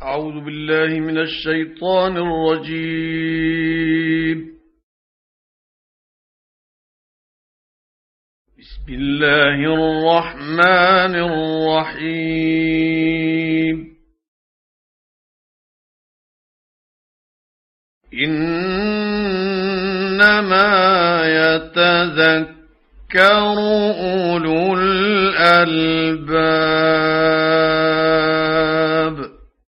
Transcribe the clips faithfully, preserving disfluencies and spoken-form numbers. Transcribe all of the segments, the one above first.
أعوذ بالله من الشيطان الرجيم. بسم الله الرحمن الرحيم. إنما يتذكر أولو الألباب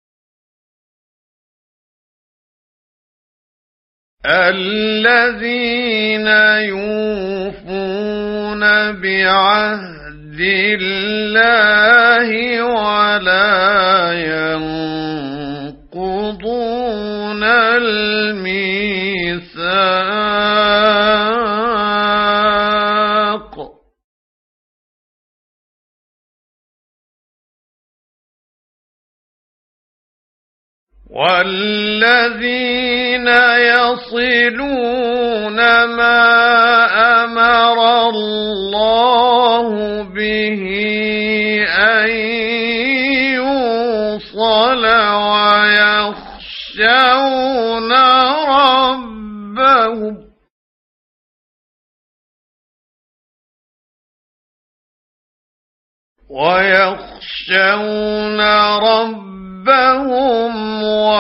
الذين يوفون بعهد الله ولا ينقضون الميثاق والذين يصلون ما أمر الله به أن يوصل ويخشون ربهم ويخشون ربهم ربهم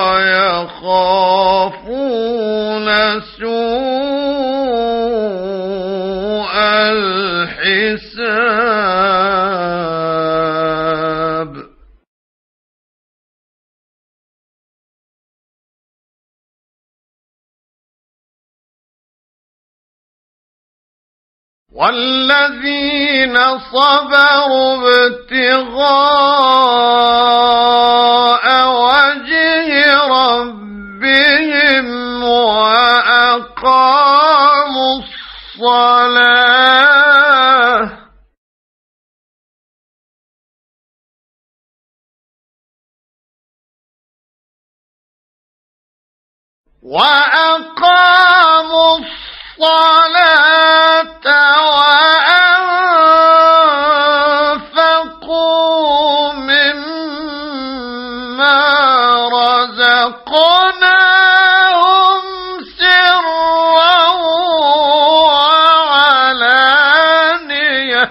ويخافون سوء الحساب والذين صبروا ابتغاء وجه ربهم وأقاموا الصلاة وأقاموا الصلاة وأنفقوا مما رزقناهم سرا وعلانية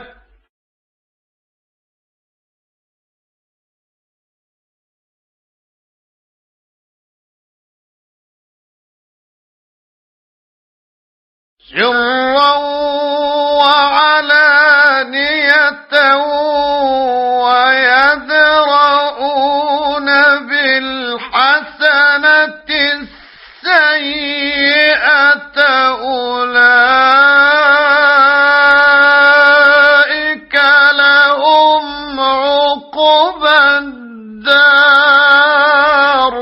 سرا وعلانية ويدرؤون بالحسنة السيئة أولئك لهم عقبى الدار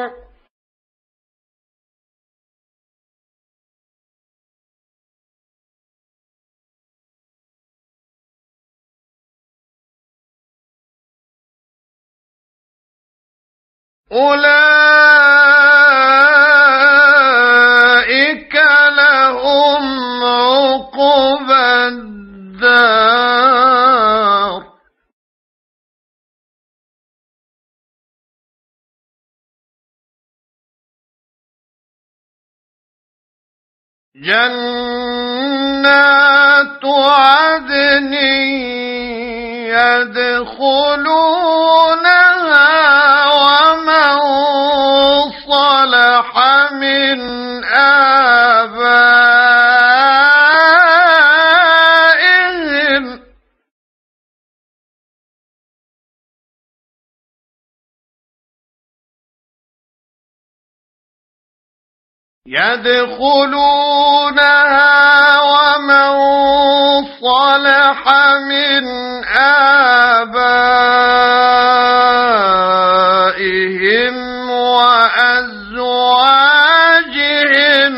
أولئك لهم عقبى الدار جنات عدن يدخلونها ومن صلح من آبائهم يدخلونها ومن صلح من آبائهم وأزواجهم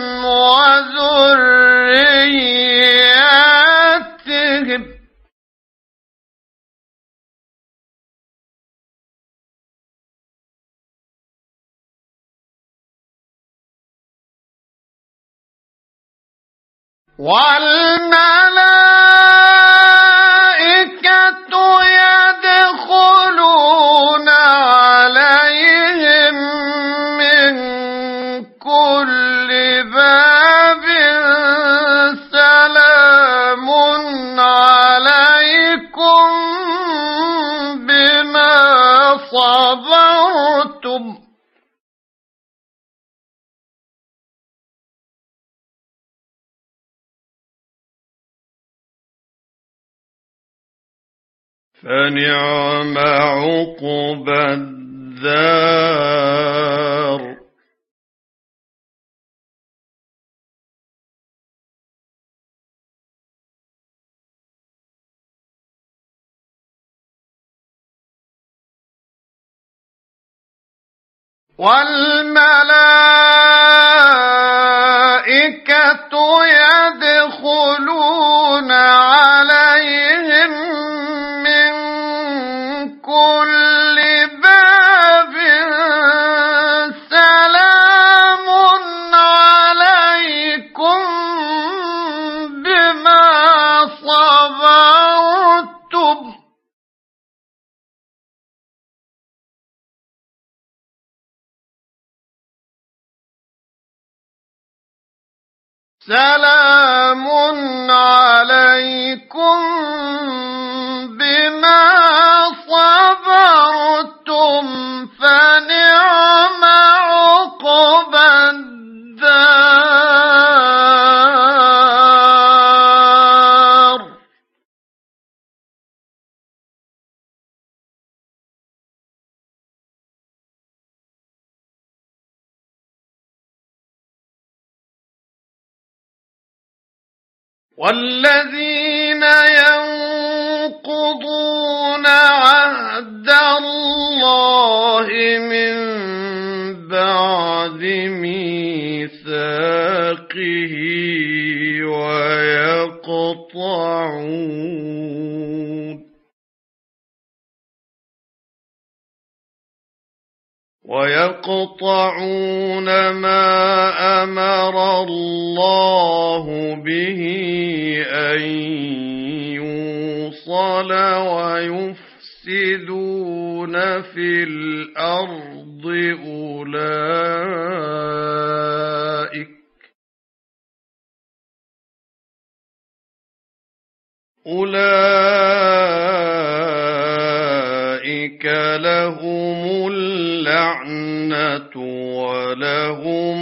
وذرياتهم والملائكة يدخلون عليهم صبرتم فنعم عقبى الدار والملائكة يدخلون عليهم من كل باب سلام عليكم بما صبرتم سلام عليكم بما صبرتم فنعم عقبى الدار والذين ينقضون عهد الله من بعد ميثاقه ويقطعون ويقطعون ما أمر الله به أن يوصل ويفسدون في الأرض أولئك أولئك لهم اللعنة ولهم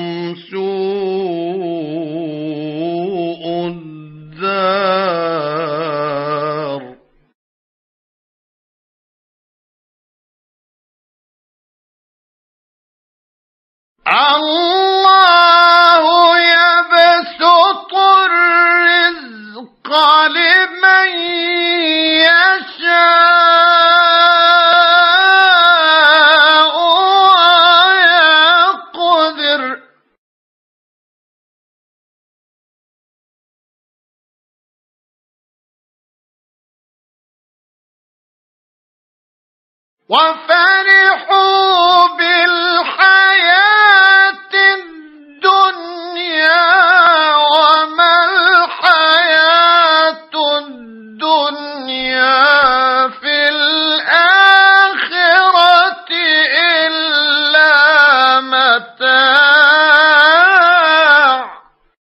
سوء الدار الله يبسط الرزق لمن يشاء ويقدر وفرحوا بالحياة الدنيا وما الحياة الدنيا في الآخرة إلا متاع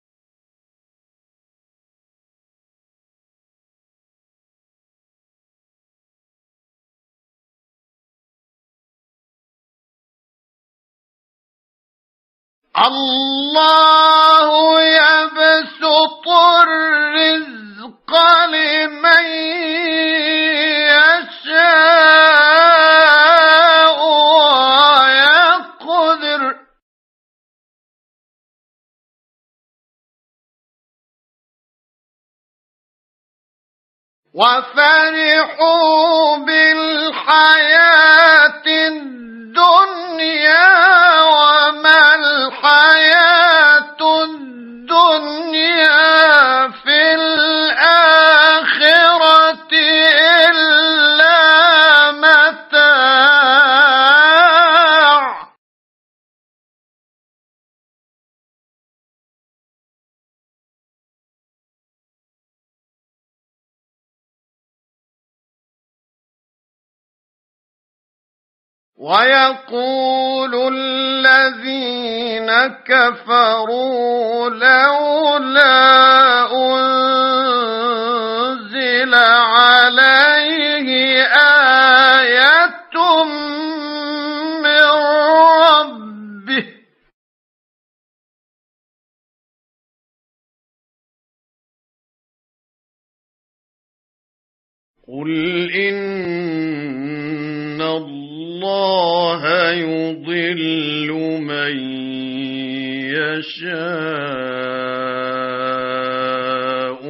الله يبسط الرزق لمن يشاء ويقدر وفرحوا بالحياة الدنيا وما الحياة الدنيا في الآخرة إلا متاع ويقول الذين كفروا لولا أنزل عليه آية قل إن الله يضل من يشاء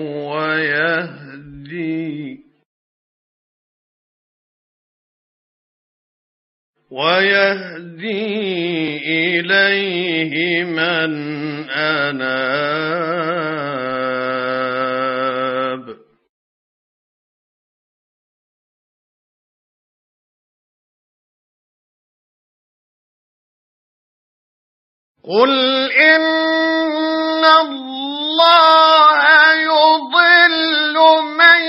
ويهدي ويهدي إليه من أناب قل إن الله يضل من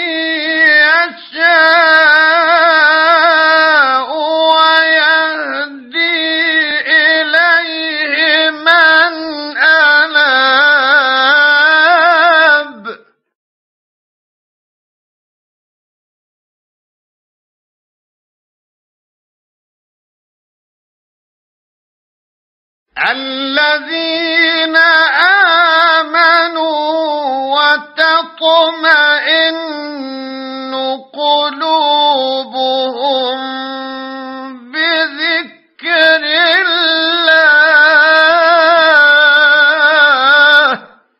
يشاء ويهدي إليه من أناب الذين آمنوا وتطمئن قلوبهم بذكر الله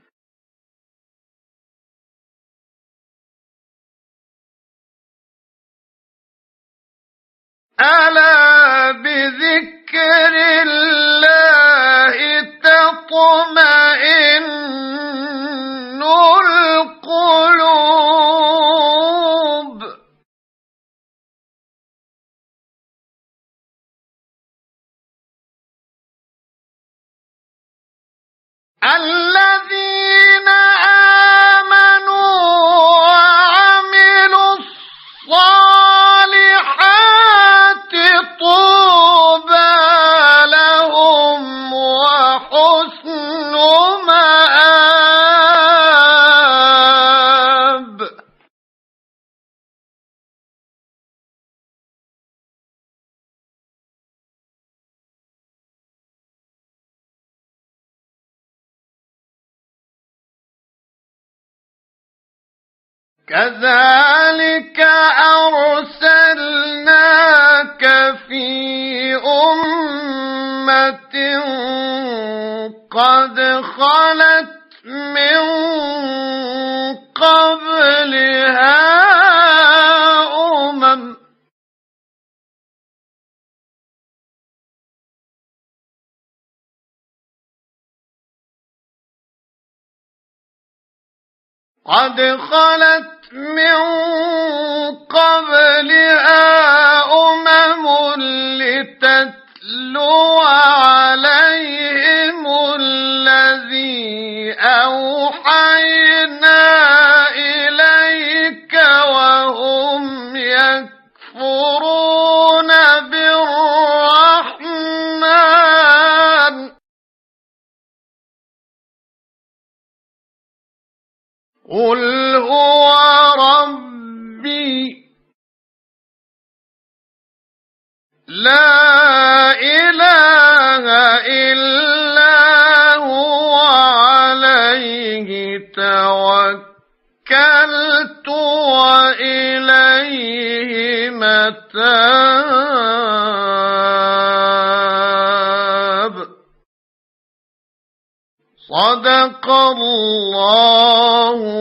ألا بذكر الله تطمئن القلوب الذين آمنوا وعملوا الصالحات طوبى لهم وحسن مآب كذلك أرسلناك في أمة قد خلت من قبلها أمم قد خلت من قبلها أمم لتتلو عليهم الذي أوحينا إليك وهم يكفرون بالرحمن قل هو ربي لا إله إلا هو عليه توكلت وإليه متاب صدق الله